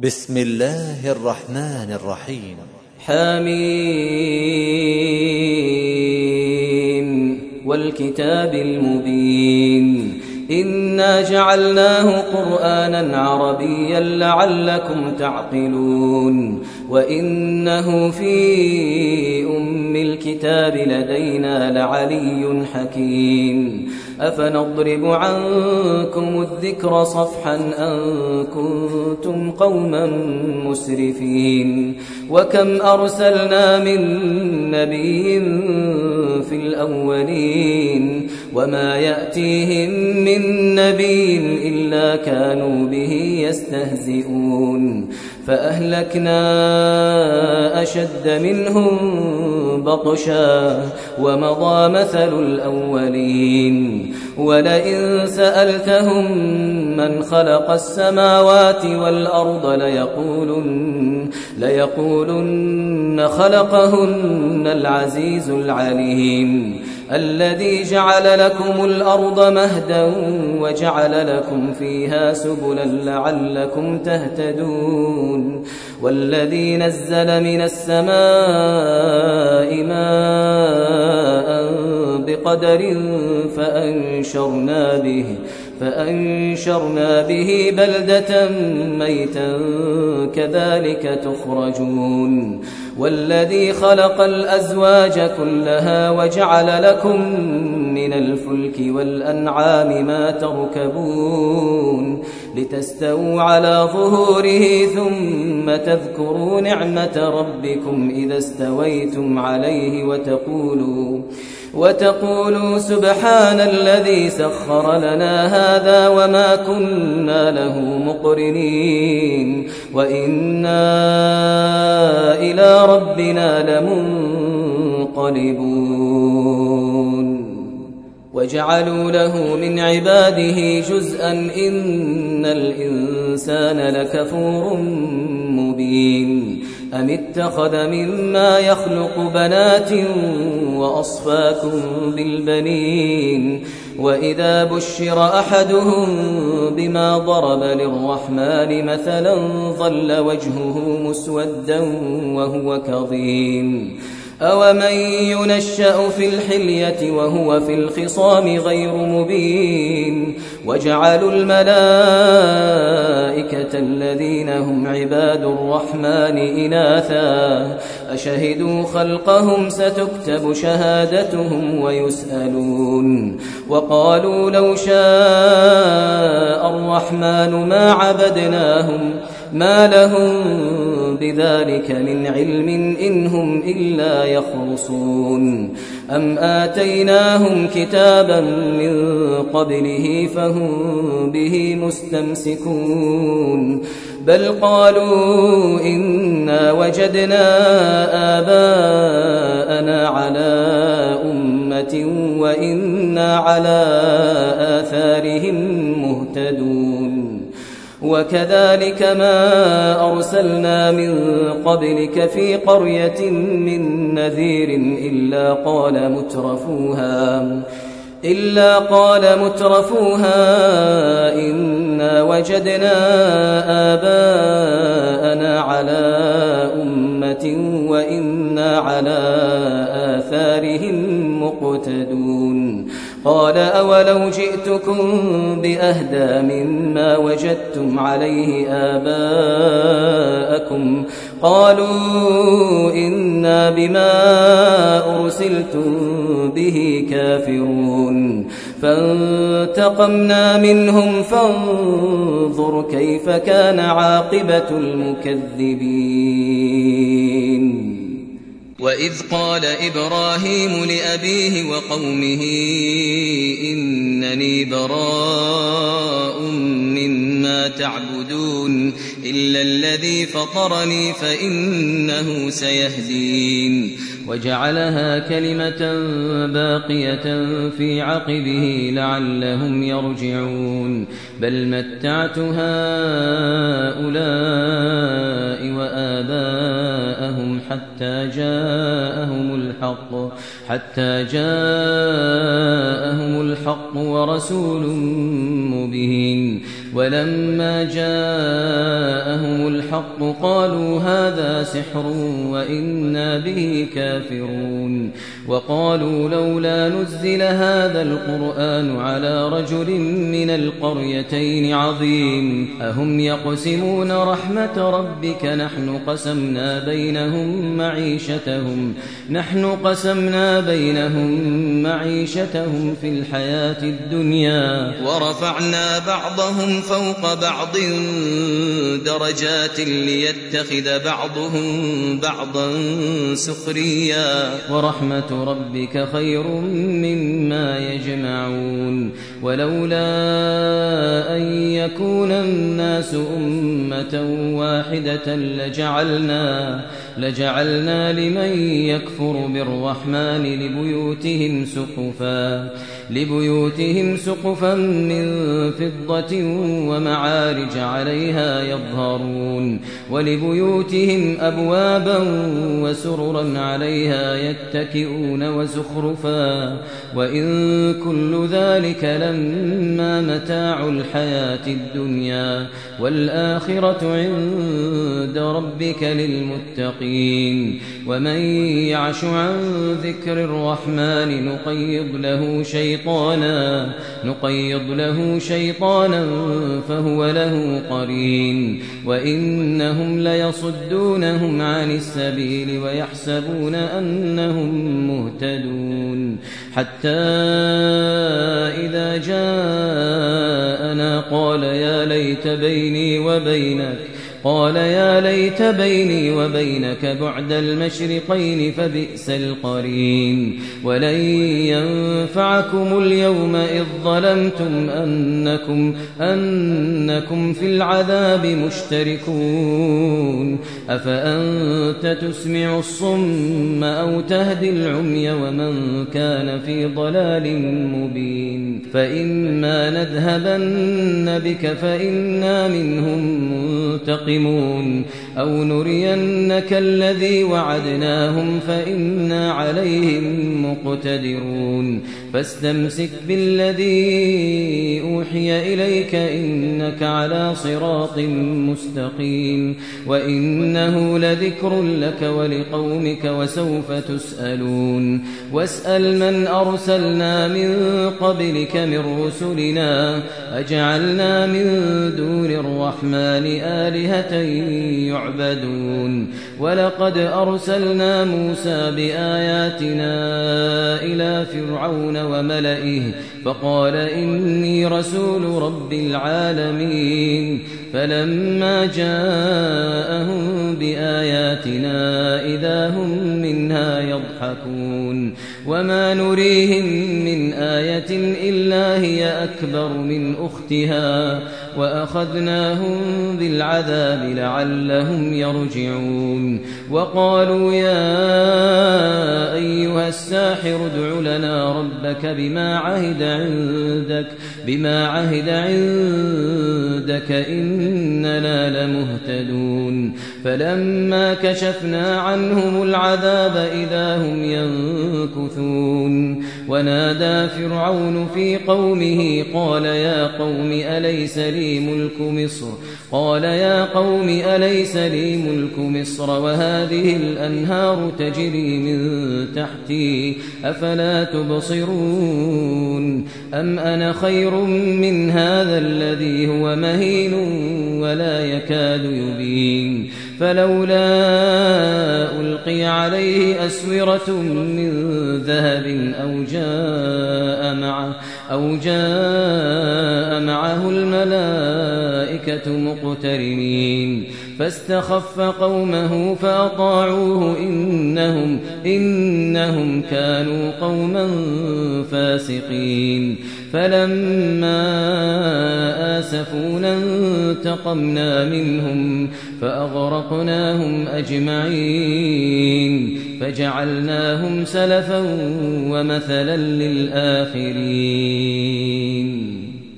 بسم الله الرحمن الرحيم. حميم والكتاب المبين إنا جعلناه قرآنا عربيا لعلكم تعقلون وإنه في أم الكتاب لدينا لعلي حكيم أفنضرب عنكم الذكر صفحا أن كنتم قوما مسرفين وكم أرسلنا من نبي في الأولين وما يأتيهم من نبي إلا كانوا به يستهزئون فأهلكنا أشد منهم بطشا ومضى مثل الأولين ولئن سألتهم من خلق السماوات والأرض ليقولن خلقهن العزيز العليم الذي جعل لكم الأرض مهدا وجعل لكم فيها سبلا لعلكم تهتدون والذي نزل من السماء ماء بقدر فأنشرنا به بلدة ميتا كذلك تخرجون والذي خلق الأزواج كلها وجعل لكم من الفلك والأنعام ما تركبون لتستووا على ظهوره ثم تذكروا نعمة ربكم إذا استويتم عليه وتقولوا سبحان الذي سخر لنا هذا وما كنا له مقرنين وإنا إلى ربنا لمنقلبون وجعلوا له من عباده جزءا إن الإنسان لكفور مبين أم اتخذ مما يخلق بنات وأصفاكم بالبنين وإذا بشر أحدهم بما ضرب للرحمن مثلا ظل وجهه مسودا وهو كظيم أومن ينشأ في الحلية وهو في الخصام غير مبين وجعلوا الملائكة الذين هم عباد الرحمن إناثا أشهدوا خلقهم ستكتب شهادتهم ويسألون وقالوا لو شاء الرحمن ما عبدناهم ما لهم بذلك من علم إن هم إلا يخرصون أم آتيناهم كتابا من قبله فهم به مستمسكون بل قالوا إنا وجدنا آباءنا على أمة وإنا على آثارهم مهتدون وكذلك ما أرسلنا من قبلك في قرية من نذير إلا قال مترفوها إنا وجدنا آباءنا على أمة وإنا على آثارهم مقتدون قال أولو جئتكم بأهدى مما وجدتم عليه آباءكم قالوا إنا بما أرسلتم به كافرون فانتقمنا منهم فانظر كيف كان عاقبة المكذبين وإذ قال إبراهيم لأبيه وقومه إنني براء مما تعبدون إلا الذي فطرني فإنه سيهدين وجعلها كلمة باقية في عقبه لعلهم يرجعون بل متعت هؤلاء وآباءهم حتى جاءهم الحق ورسول مبين ولما جاءهم الحق قالوا هذا سحر وإنا به كافرون وقالوا لولا نزل هذا القرآن على رجل من القريتين عظيم أهم يقسمون رحمة ربك نحن قسمنا بينهم معيشتهم في الحياة الدنيا ورفعنا بعضهم فوق بعض درجات ليتخذ بعضهم بعضا سخريا ورحمة ربك خير مما يجمعون ولولا أن يكون الناس أمة واحدة لجعلنا لمن يكفر بالرحمن لبيوتهم سقفا من فضة ومعارج عليها يظهرون ولبيوتهم أبوابا وسررا عليها يتكئون وزخرفا وإن كل ذلك لما متاع الحياة الدنيا والآخرة عند ربك للمتقين ومن يعش عن ذكر الرحمن نقيض له شيطانا فهو له قرين وإنهم ليصدونهم عن السبيل ويحسبون أنهم مهتدون حتى إذا جاءنا قال يا ليت بيني وبينك بعد المشرقين فبئس القرين ولن ينفعكم اليوم إذ ظلمتم أنكم في العذاب مشتركون أفأنت تسمع الصم أو تهدي العمي ومن كان في ضلال مبين فإما نذهبن بك فإنا منهم منتقمون أو نرينك الذي وعدناهم فإنا عليهم مقتدرون فاستمسك بالذي أوحي إليك إنك على صراط مستقيم وإنه لذكر لك ولقومك وسوف تسألون واسأل من أرسلنا من قبلك من رسلنا أجعلنا من دون الرحمن آلهة يعبدون ولقد أرسلنا موسى بآياتنا إلى فرعون وملئه فقال إني رسول رب العالمين فلما جاءهم بآياتنا إذا هم منها يضحكون وما نريهم من آية إلا هي أكبر من أختها وأخذناهم بالعذاب لعلهم يرجعون وقالوا يا أيها الساحر ادع لنا ربك بما عهد عندك إننا لمهتدون فلما كشفنا عنهم العذاب إذا هم ينكثون ونادى فرعون في قومه قال يا قوم أليس لي ملك مصر وهذه الأنهار تجري من تحتي أفلا تبصرون أم أنا خير من هذا الذي هو مهين ولا يكاد يبين فلولا ألقي عليه أسورة من ذهب أو جاء معه الملائكة مقترنين فاستخف قومه فأطاعوه إنهم كانوا قوما فاسقين فلما آسفونا انتقمنا منهم فأغرقناهم أجمعين فجعلناهم سلفا ومثلا للآخرين.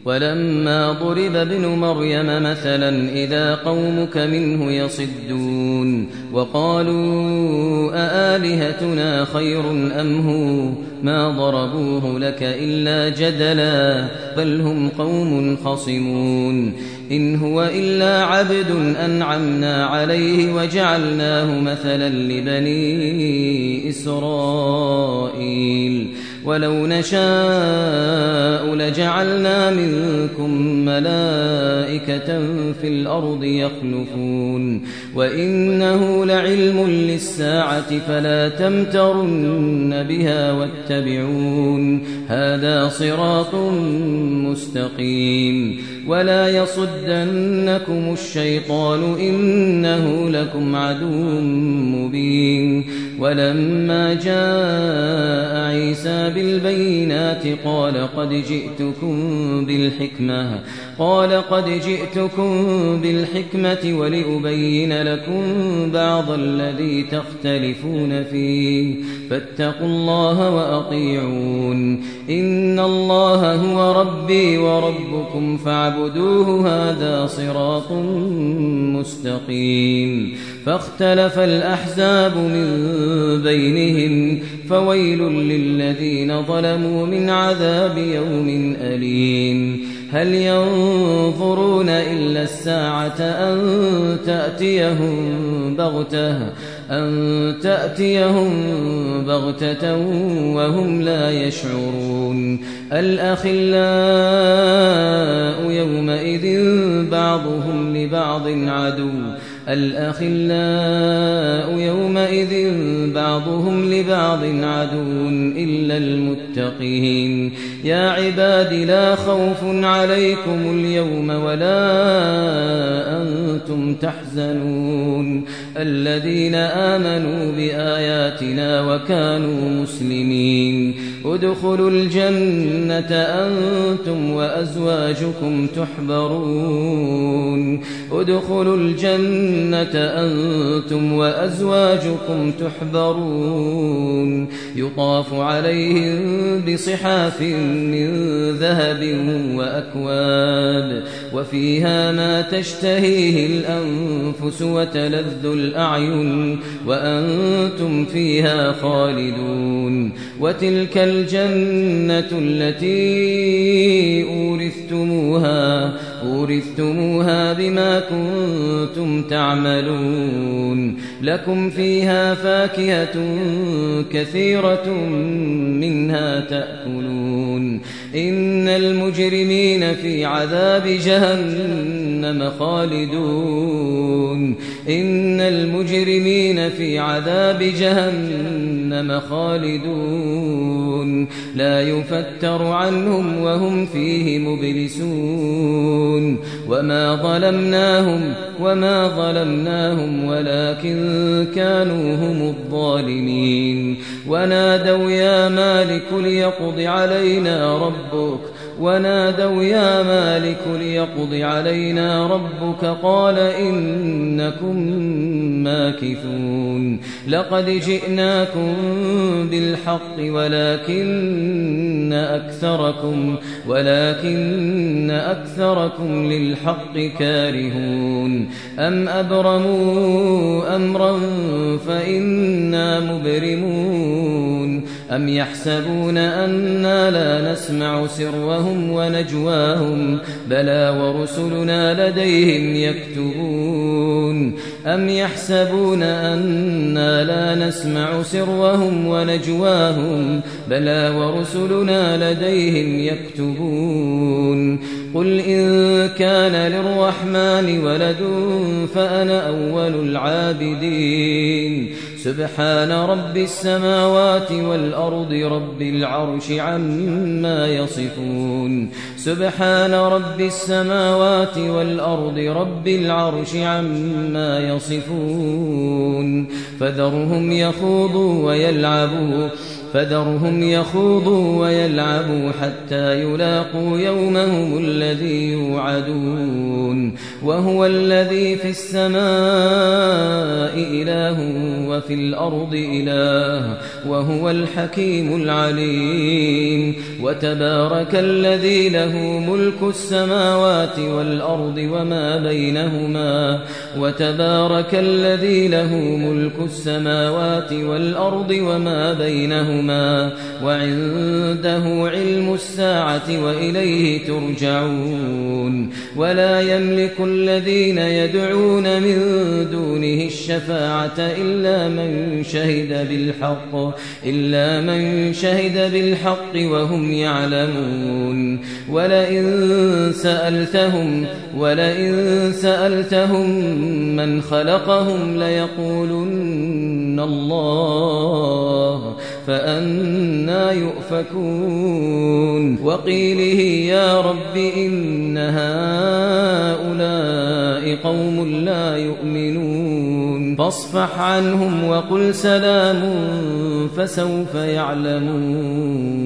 ولما ضرب ابن مريم مثلا إذا قومك منه يصدون وقالوا أآلهتنا خير أم هو ما ضربوه لك إلا جدلا بل هم قوم خصمون إن هو إلا عبد أنعمنا عليه وجعلناه مثلا لبني إسرائيل ولو نشاء لجعلنا منكم ملائكة في الأرض يخلفون وإنه لعلم للساعة فلا تمترن بها واتبعون هذا صراط مستقيم ولا يصدنكم الشيطان إنه لكم عدو مبين ولما جاء عيسى بالبينات قال قد جئتكم بالحكمة ولأبين لكم بعض الذي تختلفون فيه فاتقوا الله وأطيعون إن الله هو ربي وربكم فاعبدوه هذا صراط مستقيم فاختلف الأحزاب من بينهم فويل للذين ظلموا من عذاب يوم أليم هل ينظرون إلا الساعة أن تأتيهم بغتة وهم لا يشعرون الأخلاء يومئذ بعضهم لبعض عدو إلا المتقين يا عباد لا خوف عليكم اليوم ولا أنتم تحزنون الذين آمنوا بآياتنا وكانوا مسلمين ادخلوا الجنة أنتم وأزواجكم تحبرون يطاف عليهم بصحاف من ذهب وأكواب وفيها ما تشتهيه الأنفس وتلذ الأعين وأنتم فيها خالدون وتلك الجنة التي أورثتموها بما كنتم تعملون لكم فيها فاكهة كثيرة منها تأكلون إن المجرمين في عذاب جهنم خالدون لا يفتر عنهم وهم فيه مبلسون وما ظلمناهم ولكن كانوا هم الظالمين ونادوا يا مالك ليقض علينا ربك قال إنكم ماكثون لقد جئناكم بالحق ولكن أكثركم للحق كارهون أم أبرموا أمرا فإنا مبرمون أم يحسبون أنا لا نسمع سرهم ونجواهم بلى ورسلنا لديهم يكتبون أم يحسبون أنا لا نسمع سرهم ونجواهم بلى ورسلنا لديهم يكتبون قل إن كان للرحمن ولد فأنا أول العابدين سبحان رب السماوات والأرض رب العرش عما يصفون فذرهم يخوضوا ويلعبوا حتى يلاقوا يومهم الذي يوعدون وهو الذي في السماء إله وفي الأرض إله وهو الحكيم العليم وتبارك الذي له له ملك السماوات والأرض وما بينهما وتبارك الذي له ملك السماوات والأرض وما بينهما وعنده علم الساعة وإليه ترجعون ولا يملك الذين يدعون من دونه الشفاعة إلا من شهد بالحق وهم يعلمون ولئن سألتهم من خلقهم ليقولن الله فأنى يؤفكون وقيله يا رب إن هؤلاء قوم لا يؤمنون فاصفح عنهم وقل سلام فسوف يعلمون